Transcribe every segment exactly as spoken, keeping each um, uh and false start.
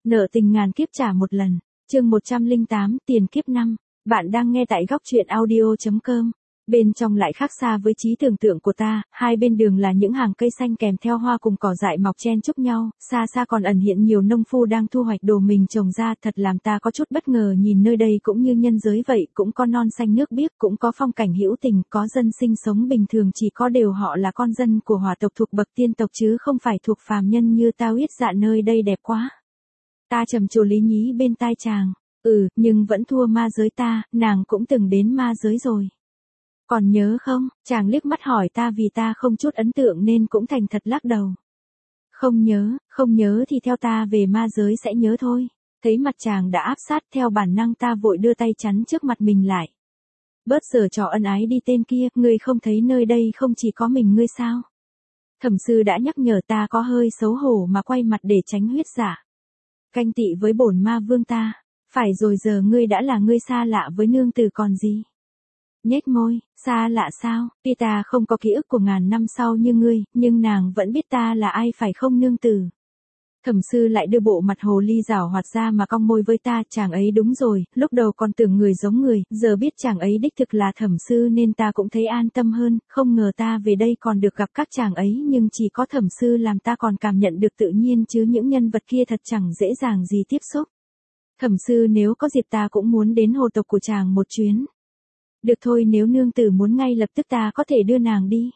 Nợ tình ngàn kiếp trả một lần. Chương một trăm lẻ tám, tiền kiếp năm. Bạn đang nghe tại góc truyện audio chấm com. Bên trong lại khác xa với trí tưởng tượng của ta, hai bên đường là những hàng cây xanh kèm theo hoa cùng cỏ dại mọc chen chúc nhau, xa xa còn ẩn hiện nhiều nông phu đang thu hoạch đồ mình trồng ra, thật làm ta có chút bất ngờ nhìn nơi đây cũng như nhân giới vậy, cũng có non xanh nước biếc, cũng có phong cảnh hữu tình, có dân sinh sống bình thường, chỉ có điều họ là con dân của hỏa tộc thuộc bậc tiên tộc chứ không phải thuộc phàm nhân như tao. Ít dạ nơi đây đẹp quá. Ta trầm trồ lý nhí bên tai chàng, ừ, nhưng vẫn thua ma giới ta, nàng cũng từng đến ma giới rồi. Còn nhớ không? Chàng liếc mắt hỏi ta vì ta không chút ấn tượng nên cũng thành thật lắc đầu. Không nhớ, không nhớ thì theo ta về ma giới sẽ nhớ thôi. Thấy mặt chàng đã áp sát, theo bản năng ta vội đưa tay chắn trước mặt mình lại. Bớt giở trò ân ái đi tên kia, ngươi không thấy nơi đây không chỉ có mình ngươi sao? Thẩm sư đã nhắc nhở ta, có hơi xấu hổ mà quay mặt để tránh huyết giả. Canh tị với bổn ma vương ta, phải rồi, giờ ngươi đã là ngươi xa lạ với nương tử còn gì. Nhếch môi, xa lạ sao? Tuy ta không có ký ức của ngàn năm sau như ngươi, nhưng nàng vẫn biết ta là ai phải không nương tử? Thẩm sư lại đưa bộ mặt hồ ly rảo hoạt ra mà cong môi với ta, chàng ấy đúng rồi, lúc đầu còn tưởng người giống người, giờ biết chàng ấy đích thực là thẩm sư nên ta cũng thấy an tâm hơn, không ngờ ta về đây còn được gặp các chàng ấy, nhưng chỉ có thẩm sư làm ta còn cảm nhận được tự nhiên chứ những nhân vật kia thật chẳng dễ dàng gì tiếp xúc. Thẩm sư, nếu có dịp ta cũng muốn đến hồ tộc của chàng một chuyến. Được thôi, nếu nương tử muốn ngay lập tức ta có thể đưa nàng đi.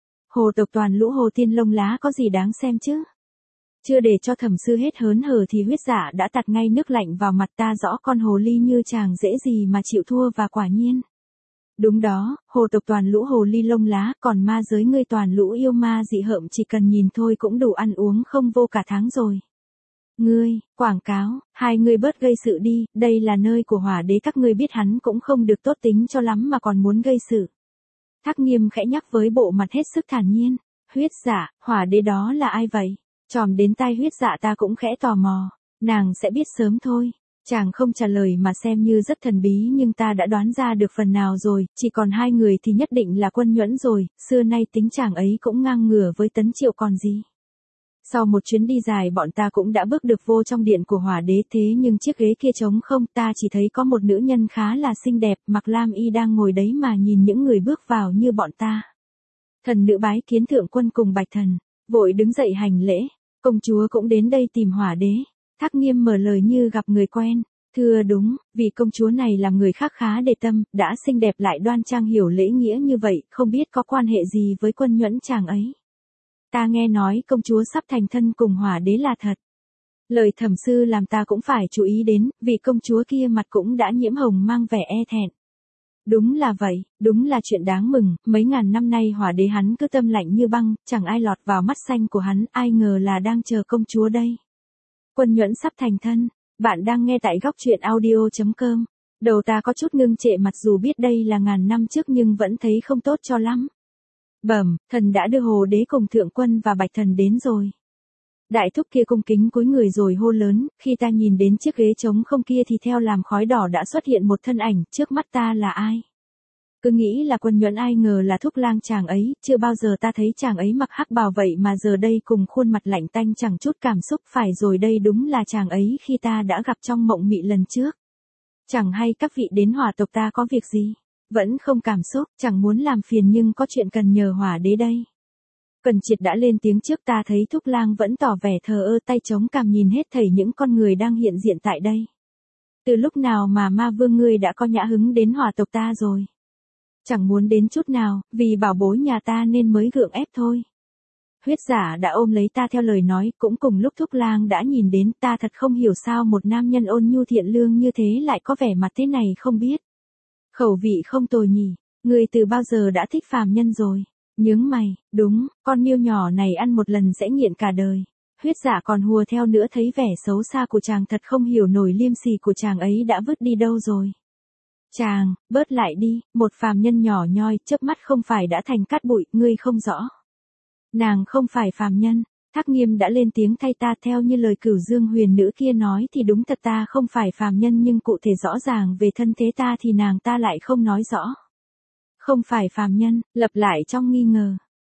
Hồ tộc toàn lũ hồ tiên lông lá có gì đáng xem chứ? Chưa để cho thẩm sư hết hớn hở thì huyết giả đã tạt ngay nước lạnh vào mặt ta, rõ con hồ ly như chàng dễ gì mà chịu thua, và quả nhiên. Đúng đó, hồ tộc toàn lũ hồ ly lông lá, còn ma giới ngươi toàn lũ yêu ma dị hợm, chỉ cần nhìn thôi cũng đủ ăn uống không vô cả tháng rồi. Ngươi, quảng cáo, hai ngươi bớt gây sự đi, đây là nơi của hỏa đế, các ngươi biết hắn cũng không được tốt tính cho lắm mà còn muốn gây sự. Thác Nghiêm khẽ nhắc với bộ mặt hết sức thản nhiên. Huyết dạ, hỏa đế đó là ai vậy? Chòm đến tai huyết dạ ta cũng khẽ tò mò. Nàng sẽ biết sớm thôi. Chàng không trả lời mà xem như rất thần bí, nhưng ta đã đoán ra được phần nào rồi, chỉ còn hai người thì nhất định là Quân Nhuẫn rồi, xưa nay tính chàng ấy cũng ngang ngửa với Tấn Triệu còn gì. Sau một chuyến đi dài bọn ta cũng đã bước được vô trong điện của hỏa đế, thế nhưng chiếc ghế kia trống không, ta chỉ thấy có một nữ nhân khá là xinh đẹp, mặc lam y đang ngồi đấy mà nhìn những người bước vào như bọn ta. Thần nữ bái kiến thượng quân cùng Bạch Thần, vội đứng dậy hành lễ, công chúa cũng đến đây tìm hỏa đế. Thác Nghiêm mở lời như gặp người quen, thưa đúng, vì công chúa này làm người khác khá để tâm, đã xinh đẹp lại đoan trang hiểu lễ nghĩa như vậy, không biết có quan hệ gì với Quân Nhuẫn chàng ấy. Ta nghe nói công chúa sắp thành thân cùng hỏa đế là thật. Lời thẩm sư làm ta cũng phải chú ý đến, vì công chúa kia mặt cũng đã nhiễm hồng mang vẻ e thẹn. Đúng là vậy, đúng là chuyện đáng mừng, mấy ngàn năm nay hỏa đế hắn cứ tâm lạnh như băng, chẳng ai lọt vào mắt xanh của hắn, ai ngờ là đang chờ công chúa đây. Quân Nhuẫn sắp thành thân, bạn đang nghe tại góc truyện audio chấm com. Đầu ta có chút ngưng trệ mặt dù biết đây là ngàn năm trước nhưng vẫn thấy không tốt cho lắm. Bẩm, thần đã đưa hồ đế cùng thượng quân và Bạch Thần đến rồi. Đại thúc kia cung kính cúi người rồi hô lớn, khi ta nhìn đến chiếc ghế trống không kia thì theo làm khói đỏ đã xuất hiện một thân ảnh, trước mắt ta là ai? Cứ nghĩ là Quân Nhuẫn, ai ngờ là thúc lang chàng ấy, chưa bao giờ ta thấy chàng ấy mặc hắc bào vậy mà giờ đây cùng khuôn mặt lạnh tanh chẳng chút cảm xúc, phải rồi, đây đúng là chàng ấy khi ta đã gặp trong mộng mị lần trước. Chẳng hay các vị đến hỏa tộc ta có việc gì? Vẫn không cảm xúc, chẳng muốn làm phiền nhưng có chuyện cần nhờ hỏa đế đây. Cần Triệt đã lên tiếng trước, ta thấy thúc lang vẫn tỏ vẻ thờ ơ, tay chống cằm nhìn hết thảy những con người đang hiện diện tại đây. Từ lúc nào mà ma vương ngươi đã có nhã hứng đến hỏa tộc ta rồi? Chẳng muốn đến chút nào, vì bảo bối nhà ta nên mới gượng ép thôi. Huyết giả đã ôm lấy ta theo lời nói, cũng cùng lúc thúc lang đã nhìn đến, ta thật không hiểu sao một nam nhân ôn nhu thiện lương như thế lại có vẻ mặt thế này không biết. Khẩu vị không tồi nhỉ, người từ bao giờ đã thích phàm nhân rồi? Nhướng mày, đúng, con miêu nhỏ này ăn một lần sẽ nghiện cả đời. Huyết giả còn hùa theo nữa, thấy vẻ xấu xa của chàng thật không hiểu nổi liêm sỉ của chàng ấy đã vứt đi đâu rồi. Chàng, bớt lại đi, một phàm nhân nhỏ nhoi, chớp mắt không phải đã thành cát bụi, ngươi không rõ. Nàng không phải phàm nhân. Thác Nghiêm đã lên tiếng thay ta, theo như lời Cửu Dương huyền nữ kia nói thì đúng thật ta không phải phàm nhân, nhưng cụ thể rõ ràng về thân thế ta thì nàng ta lại không nói rõ. Không phải phàm nhân, lặp lại trong nghi ngờ.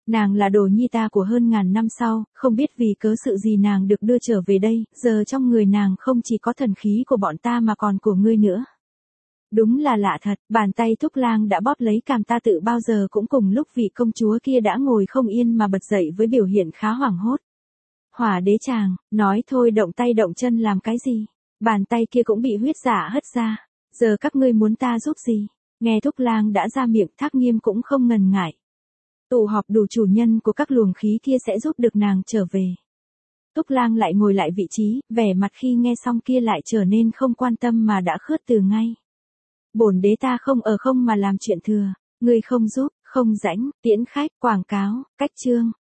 Nàng là đồ nhi ta của hơn ngàn năm sau, không biết vì cớ sự gì nàng được đưa trở về đây, giờ trong người nàng không chỉ có thần khí của bọn ta mà còn của ngươi nữa. Đúng là lạ thật, bàn tay Thúc Lang đã bóp lấy cằm ta tự bao giờ cũng cùng lúc vị công chúa kia đã ngồi không yên mà bật dậy với biểu hiện khá hoảng hốt. Hỏa đế chàng, nói thôi động tay động chân làm cái gì? Bàn tay kia cũng bị huyết dạ hất ra. Giờ các ngươi muốn ta giúp gì? Nghe Thúc Lang đã ra miệng, Thác Nghiêm cũng không ngần ngại. Tụ họp đủ chủ nhân của các luồng khí kia sẽ giúp được nàng trở về. Thúc Lang lại ngồi lại vị trí, vẻ mặt khi nghe xong kia lại trở nên không quan tâm mà đã khước từ ngay. Bổn đế ta không ở không mà làm chuyện thừa, ngươi không giúp, không rãnh, tiễn khách, quảng cáo, cách chương.